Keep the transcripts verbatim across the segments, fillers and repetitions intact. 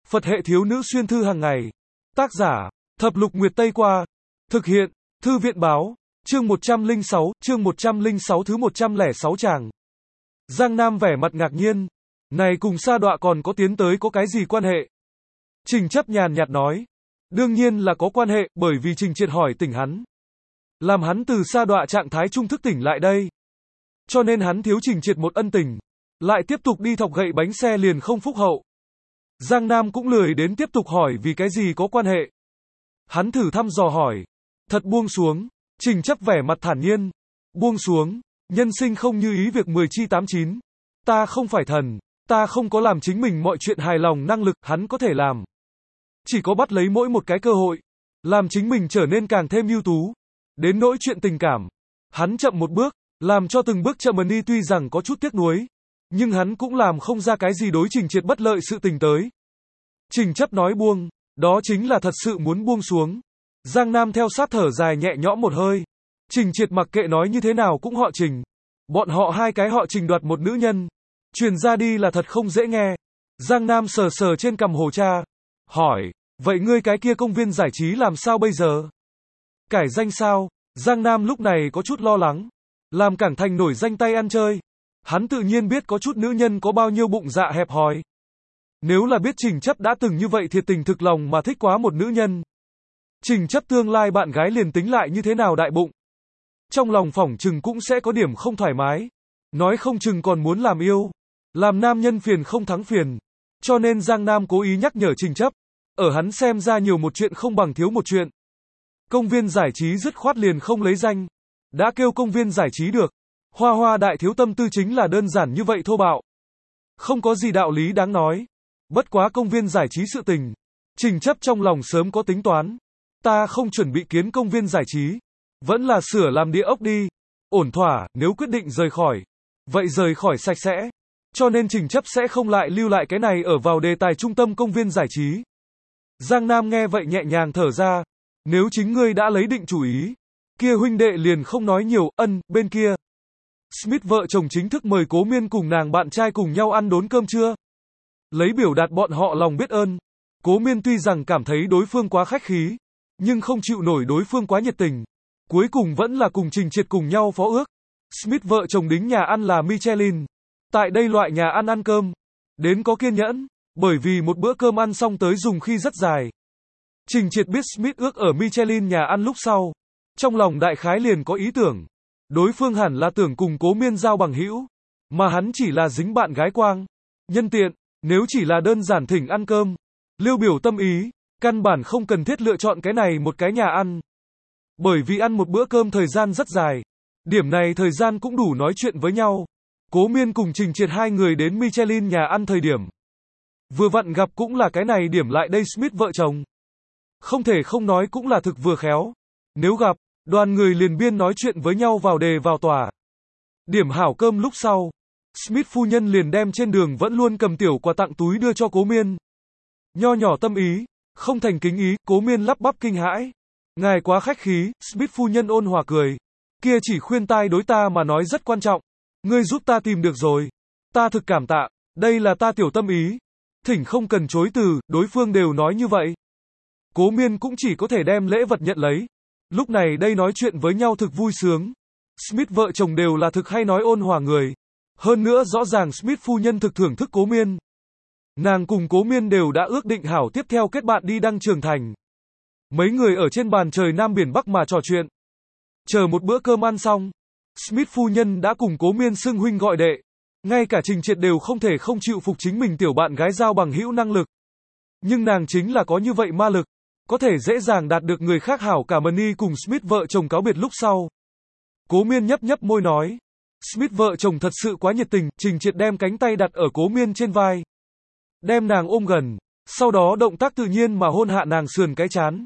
Phật hệ thiếu nữ xuyên thư hàng ngày. Tác giả, Thập Lục Nguyệt Tây Qua. Thực hiện, Thư viện báo. Chương một trăm lẻ sáu, chương một trăm lẻ sáu thứ một trăm lẻ sáu chàng. Giang Nam vẻ mặt ngạc nhiên. Này cùng Sa Đọa còn có tiến tới có cái gì quan hệ? Trình Chấp nhàn nhạt nói. Đương nhiên là có quan hệ, bởi vì Trình Triệt hỏi tỉnh hắn. Làm hắn từ Sa Đọa trạng thái trung thức tỉnh lại đây. Cho nên hắn thiếu Trình Triệt một ân tình. Lại tiếp tục đi thọc gậy bánh xe liền không phúc hậu. Giang Nam cũng lười đến tiếp tục hỏi vì cái gì có quan hệ. Hắn thử thăm dò hỏi. Thật buông xuống. Trình Chấp vẻ mặt thản nhiên. Buông xuống. Nhân sinh không như ý việc mười chi tám chín. Ta không phải thần. Ta không có làm chính mình mọi chuyện hài lòng năng lực hắn có thể làm. Chỉ có bắt lấy mỗi một cái cơ hội. Làm chính mình trở nên càng thêm ưu tú. Đến nỗi chuyện tình cảm. Hắn chậm một bước. Làm cho từng bước chậm đi tuy rằng có chút tiếc nuối. Nhưng hắn cũng làm không ra cái gì đối Trình Triệt bất lợi sự tình tới. Trình Chấp nói buông. Đó chính là thật sự muốn buông xuống. Giang Nam theo sát thở dài nhẹ nhõm một hơi. Trình Triệt mặc kệ nói như thế nào cũng họ Trình. Bọn họ hai cái họ Trình đoạt một nữ nhân. Truyền ra đi là thật không dễ nghe. Giang Nam sờ sờ trên cằm Hồ Cha. Hỏi, vậy ngươi cái kia công viên giải trí làm sao bây giờ? Cải danh sao? Giang Nam lúc này có chút lo lắng. Làm Cảng Thành nổi danh tay ăn chơi. Hắn tự nhiên biết có chút nữ nhân có bao nhiêu bụng dạ hẹp hòi. Nếu là biết Trình Chấp đã từng như vậy thiệt tình thực lòng mà thích quá một nữ nhân. Trình Chấp tương lai bạn gái liền tính lại như thế nào đại bụng. Trong lòng phỏng chừng cũng sẽ có điểm không thoải mái. Nói không chừng còn muốn làm yêu. Làm nam nhân phiền không thắng phiền. Cho nên Giang Nam cố ý nhắc nhở Trình Chấp. Ở hắn xem ra nhiều một chuyện không bằng thiếu một chuyện. Công viên giải trí dứt khoát liền không lấy danh. Đã kêu công viên giải trí được. Hoa Hoa đại thiếu tâm tư chính là đơn giản như vậy thô bạo. Không có gì đạo lý đáng nói. Bất quá công viên giải trí sự tình. Trình Chấp trong lòng sớm có tính toán. Ta không chuẩn bị kiến công viên giải trí. Vẫn là sửa làm địa ốc đi. Ổn thỏa, nếu quyết định rời khỏi. Vậy rời khỏi sạch sẽ. Cho nên Trình Chấp sẽ không lại lưu lại cái này ở vào đề tài trung tâm công viên giải trí. Giang Nam nghe vậy nhẹ nhàng thở ra. Nếu chính ngươi đã lấy định chủ ý. Kia huynh đệ liền không nói nhiều, ân, bên kia. Smith vợ chồng chính thức mời Cố Miên cùng nàng bạn trai cùng nhau ăn đốn cơm trưa. Lấy biểu đạt bọn họ lòng biết ơn. Cố Miên tuy rằng cảm thấy đối phương quá khách khí. Nhưng không chịu nổi đối phương quá nhiệt tình. Cuối cùng vẫn là cùng Trình Triệt cùng nhau phó ước. Smith vợ chồng đính nhà ăn là Michelin. Tại đây loại nhà ăn ăn cơm. Đến có kiên nhẫn. Bởi vì một bữa cơm ăn xong tới dùng khi rất dài. Trình Triệt biết Smith ước ở Michelin nhà ăn lúc sau. Trong lòng đại khái liền có ý tưởng. Đối phương hẳn là tưởng cùng Cố Miên giao bằng hữu. Mà hắn chỉ là dính bạn gái quang. Nhân tiện, nếu chỉ là đơn giản thỉnh ăn cơm. Lưu biểu tâm ý. Căn bản không cần thiết lựa chọn cái này một cái nhà ăn. Bởi vì ăn một bữa cơm thời gian rất dài. Điểm này thời gian cũng đủ nói chuyện với nhau. Cố Miên cùng Trình Triệt hai người đến Michelin nhà ăn thời điểm. Vừa vặn gặp cũng là cái này điểm lại đây Smith vợ chồng. Không thể không nói cũng là thực vừa khéo. Nếu gặp, đoàn người liền biên nói chuyện với nhau vào đề vào tòa. Điểm hảo cơm lúc sau. Smith phu nhân liền đem trên đường vẫn luôn cầm tiểu quà tặng túi đưa cho Cố Miên. Nho nhỏ tâm ý, không thành kính ý, Cố Miên lắp bắp kinh hãi. Ngài quá khách khí, Smith phu nhân ôn hòa cười. Kia chỉ khuyên tai đối ta mà nói rất quan trọng. Ngươi giúp ta tìm được rồi. Ta thực cảm tạ, đây là ta tiểu tâm ý. Thỉnh không cần chối từ, đối phương đều nói như vậy. Cố Miên cũng chỉ có thể đem lễ vật nhận lấy. Lúc này đây nói chuyện với nhau thực vui sướng. Smith vợ chồng đều là thực hay nói ôn hòa người. Hơn nữa rõ ràng Smith phu nhân thực thưởng thức Cố Miên. Nàng cùng Cố Miên đều đã ước định hảo tiếp theo kết bạn đi Đăng Trường Thành. Mấy người ở trên bàn trời Nam Biển Bắc mà trò chuyện. Chờ một bữa cơm ăn xong. Smith phu nhân đã cùng Cố Miên xưng huynh gọi đệ. Ngay cả Trình Triệt đều không thể không chịu phục chính mình tiểu bạn gái giao bằng hữu năng lực. Nhưng nàng chính là có như vậy ma lực. Có thể dễ dàng đạt được người khác hảo cả Mani cùng Smith vợ chồng cáo biệt lúc sau. Cố Miên nhấp nhấp môi nói. Smith vợ chồng thật sự quá nhiệt tình, Trình Triệt đem cánh tay đặt ở Cố Miên trên vai. Đem nàng ôm gần, sau đó động tác tự nhiên mà hôn hạ nàng sườn cái chán.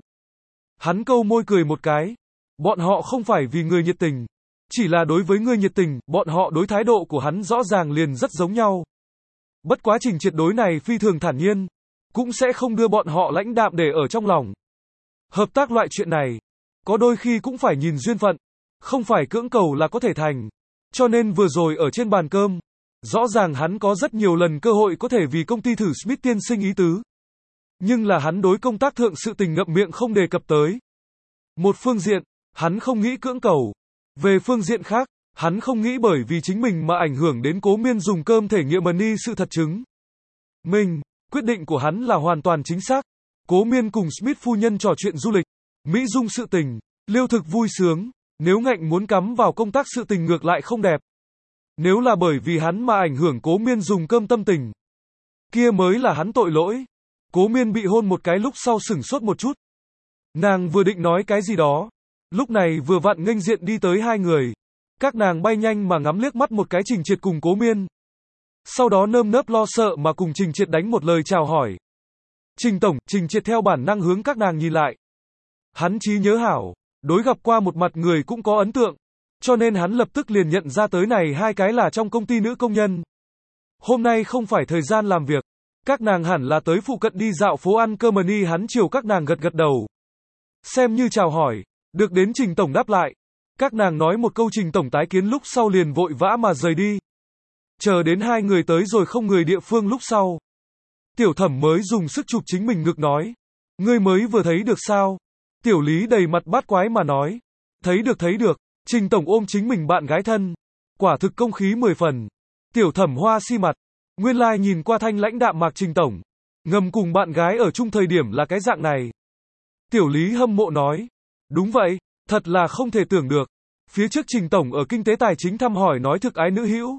Hắn câu môi cười một cái. Bọn họ không phải vì người nhiệt tình. Chỉ là đối với người nhiệt tình, bọn họ đối thái độ của hắn rõ ràng liền rất giống nhau. Bất quá Trình Triệt đối này phi thường thản nhiên. Cũng sẽ không đưa bọn họ lãnh đạm để ở trong lòng. Hợp tác loại chuyện này, có đôi khi cũng phải nhìn duyên phận. Không phải cưỡng cầu là có thể thành. Cho nên vừa rồi ở trên bàn cơm, rõ ràng hắn có rất nhiều lần cơ hội có thể vì công ty thử Smith tiên sinh ý tứ. Nhưng là hắn đối công tác thượng sự tình ngậm miệng không đề cập tới. Một phương diện, hắn không nghĩ cưỡng cầu. Về phương diện khác, hắn không nghĩ bởi vì chính mình mà ảnh hưởng đến Cố Miên dùng cơm thể nghiệm money sự thật chứng. Mình, quyết định của hắn là hoàn toàn chính xác. Cố Miên cùng Smith phu nhân trò chuyện du lịch, Mỹ Dung sự tình, liêu thực vui sướng, nếu ngạnh muốn cắm vào công tác sự tình ngược lại không đẹp. Nếu là bởi vì hắn mà ảnh hưởng Cố Miên dùng cơm tâm tình, kia mới là hắn tội lỗi. Cố Miên bị hôn một cái lúc sau sửng sốt một chút. Nàng vừa định nói cái gì đó, lúc này vừa vặn nghênh diện đi tới hai người. Các nàng bay nhanh mà ngắm liếc mắt một cái Trình Triệt cùng Cố Miên. Sau đó nơm nớp lo sợ mà cùng Trình Triệt đánh một lời chào hỏi. Trình tổng, Trình Triệt theo bản năng hướng các nàng nhìn lại. Hắn trí nhớ hảo, đối gặp qua một mặt người cũng có ấn tượng, cho nên hắn lập tức liền nhận ra tới này hai cái là trong công ty nữ công nhân. Hôm nay không phải thời gian làm việc, các nàng hẳn là tới phụ cận đi dạo phố ăn cơm money. Hắn chiều các nàng gật gật đầu, xem như chào hỏi, được đến Trình tổng đáp lại. Các nàng nói một câu Trình tổng tái kiến lúc sau liền vội vã mà rời đi. Chờ đến hai người tới rồi không người địa phương lúc sau, Tiểu Thẩm mới dùng sức chụp chính mình ngực nói, ngươi mới vừa thấy được sao? Tiểu Lý đầy mặt bát quái mà nói, thấy được thấy được. Trình tổng ôm chính mình bạn gái thân, quả thực công khí mười phần. Tiểu Thẩm hoa si mặt, nguyên lai like nhìn qua thanh lãnh đạm mạc Trình tổng, ngầm cùng bạn gái ở chung thời điểm là cái dạng này. Tiểu Lý hâm mộ nói, đúng vậy, thật là không thể tưởng được. Phía trước Trình tổng ở kinh tế tài chính thăm hỏi nói thực ái nữ hữu.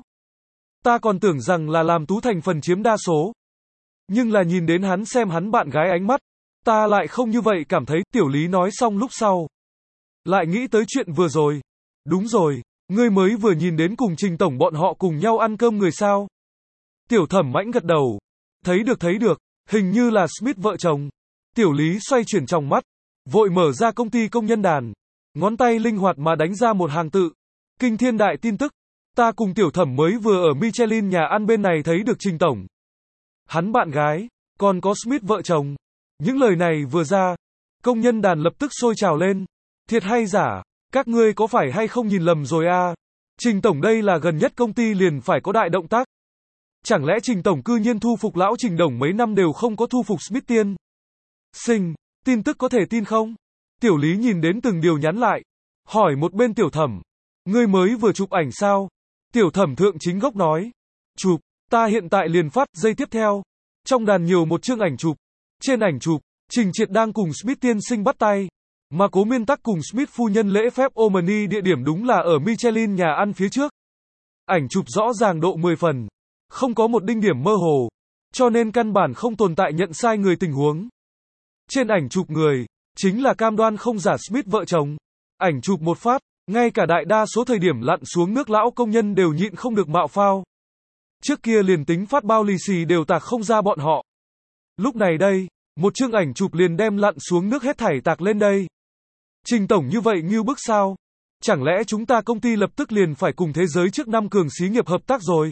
Ta còn tưởng rằng là làm Tú thành phần chiếm đa số. Nhưng là nhìn đến hắn xem hắn bạn gái ánh mắt, ta lại không như vậy cảm thấy. Tiểu Lý nói xong lúc sau, lại nghĩ tới chuyện vừa rồi. Đúng rồi, ngươi mới vừa nhìn đến cùng Trình tổng bọn họ cùng nhau ăn cơm người sao? Tiểu Thẩm mãnh gật đầu. Thấy được thấy được, hình như là Smith vợ chồng. Tiểu Lý xoay chuyển trong mắt, vội mở ra công ty công nhân đàn, ngón tay linh hoạt mà đánh ra một hàng tự. Kinh thiên đại tin tức, ta cùng Tiểu Thẩm mới vừa ở Michelin nhà ăn bên này thấy được Trình tổng, hắn bạn gái, còn có Smith vợ chồng. Những lời này vừa ra, công nhân đàn lập tức sôi trào lên. Thiệt hay giả, các ngươi có phải hay không nhìn lầm rồi a? À? Trình tổng đây là gần nhất công ty liền phải có đại động tác. Chẳng lẽ Trình tổng cư nhiên thu phục lão Trình đồng mấy năm đều không có thu phục Smith tiên sinh, tin tức có thể tin không? Tiểu Lý nhìn đến từng điều nhắn lại, hỏi một bên Tiểu Thẩm, ngươi mới vừa chụp ảnh sao? Tiểu Thẩm thượng chính gốc nói, chụp, ta hiện tại liền phát. Giây tiếp theo, trong đàn nhiều một chương ảnh chụp. Trên ảnh chụp, Trình Triệt đang cùng Smith tiên sinh bắt tay, mà Cố Miên tắc cùng Smith phu nhân lễ phép Omani. Địa điểm đúng là ở Michelin nhà ăn phía trước. Ảnh chụp rõ ràng độ mười phần, không có một đinh điểm mơ hồ, cho nên căn bản không tồn tại nhận sai người tình huống. Trên ảnh chụp người, chính là cam đoan không giả Smith vợ chồng. Ảnh chụp một phát, ngay cả đại đa số thời điểm lặn xuống nước lão công nhân đều nhịn không được mạo phao. Trước kia liền tính phát bao lì xì đều tạc không ra bọn họ. Lúc này đây, một chương ảnh chụp liền đem lặn xuống nước hết thảy tạc lên đây. Trình tổng như vậy ngưu bức sao? Chẳng lẽ chúng ta công ty lập tức liền phải cùng thế giới trước năm cường xí nghiệp hợp tác rồi?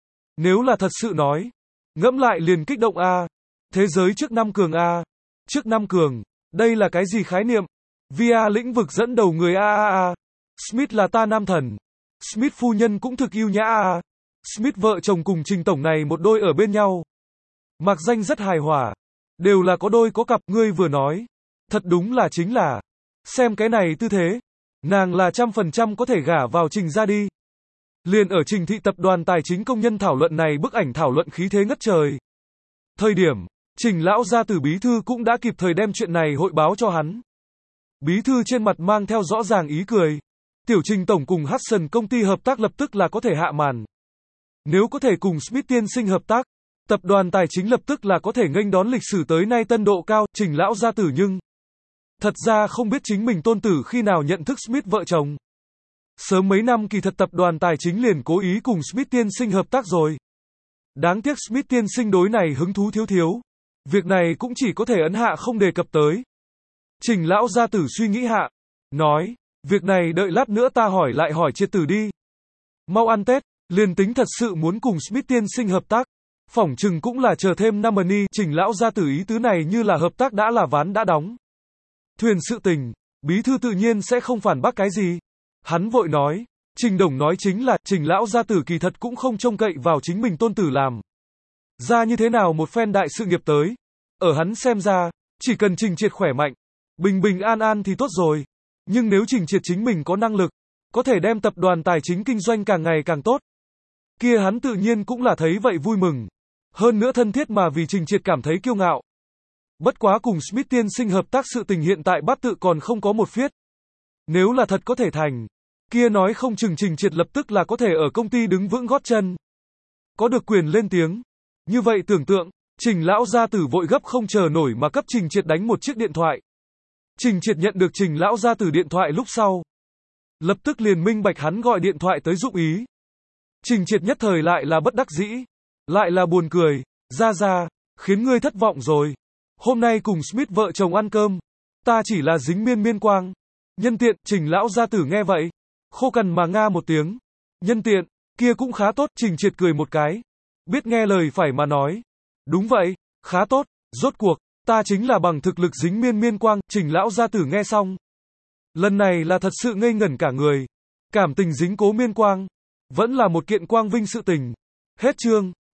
Nếu là thật sự nói, ngẫm lại liền kích động a. Thế giới trước năm cường a. Trước năm cường, đây là cái gì khái niệm? Via lĩnh vực dẫn đầu người a a a. Smith là ta nam thần. Smith phu nhân cũng thực yêu nhã a. Smith vợ chồng cùng Trình tổng này một đôi ở bên nhau. Mặc danh rất hài hòa. Đều là có đôi có cặp. Ngươi vừa nói, thật đúng là chính là. Xem cái này tư thế, nàng là trăm phần trăm có thể gả vào Trình ra đi. Liền ở Trình thị tập đoàn tài chính công nhân thảo luận này bức ảnh thảo luận khí thế ngất trời. Thời điểm, Trình lão gia tử bí thư cũng đã kịp thời đem chuyện này hội báo cho hắn. Bí thư trên mặt mang theo rõ ràng ý cười. Tiểu Trình tổng cùng Hudson công ty hợp tác lập tức là có thể hạ màn. Nếu có thể cùng Smith tiên sinh hợp tác, tập đoàn tài chính lập tức là có thể nghênh đón lịch sử tới nay tân độ cao. Trình lão gia tử nhưng thật ra không biết chính mình tôn tử khi nào nhận thức Smith vợ chồng. Sớm mấy năm kỳ thật tập đoàn tài chính liền cố ý cùng Smith tiên sinh hợp tác rồi. Đáng tiếc Smith tiên sinh đối này hứng thú thiếu thiếu. Việc này cũng chỉ có thể ấn hạ không đề cập tới. Trình lão gia tử suy nghĩ hạ, nói, việc này đợi lát nữa ta hỏi lại hỏi triệt tử đi. Mau ăn Tết, liền tính thật sự muốn cùng Smith tiên sinh hợp tác, phỏng chừng cũng là chờ thêm năm money. Trình lão gia tử ý tứ này như là hợp tác đã là ván đã đóng. Thuyền sự tình, bí thư tự nhiên sẽ không phản bác cái gì. Hắn vội nói, Trình đồng nói chính là, Trình lão gia tử kỳ thật cũng không trông cậy vào chính mình tôn tử làm ra như thế nào một phen đại sự nghiệp tới. Ở hắn xem ra, chỉ cần Trình Triệt khỏe mạnh, bình bình an an thì tốt rồi. Nhưng nếu Trình Triệt chính mình có năng lực, có thể đem tập đoàn tài chính kinh doanh càng ngày càng tốt, kia hắn tự nhiên cũng là thấy vậy vui mừng. Hơn nữa thân thiết mà vì Trình Triệt cảm thấy kiêu ngạo. Bất quá cùng Smith tiên sinh hợp tác sự tình hiện tại bát tự còn không có một phiết. Nếu là thật có thể thành, kia nói không chừng Trình Triệt lập tức là có thể ở công ty đứng vững gót chân. Có được quyền lên tiếng. Như vậy tưởng tượng, Trình lão gia tử vội gấp không chờ nổi mà cấp Trình Triệt đánh một chiếc điện thoại. Trình Triệt nhận được Trình lão gia tử điện thoại lúc sau, lập tức liền minh bạch hắn gọi điện thoại tới dụng ý. Trình Triệt nhất thời lại là bất đắc dĩ, lại là buồn cười, ra ra, khiến ngươi thất vọng rồi. Hôm nay cùng Smith vợ chồng ăn cơm, ta chỉ là dính miên miên quang. Nhân tiện, Trình lão gia tử nghe vậy, khô cằn mà nga một tiếng. Nhân tiện, kia cũng khá tốt, Trình Triệt cười một cái. Biết nghe lời phải mà nói. Đúng vậy, khá tốt, rốt cuộc, ta chính là bằng thực lực dính miên miên quang, Trình lão gia tử nghe xong. Lần này là thật sự ngây ngẩn cả người. Cảm tình dính cố miên quang, vẫn là một kiện quang vinh sự tình. Hết chương.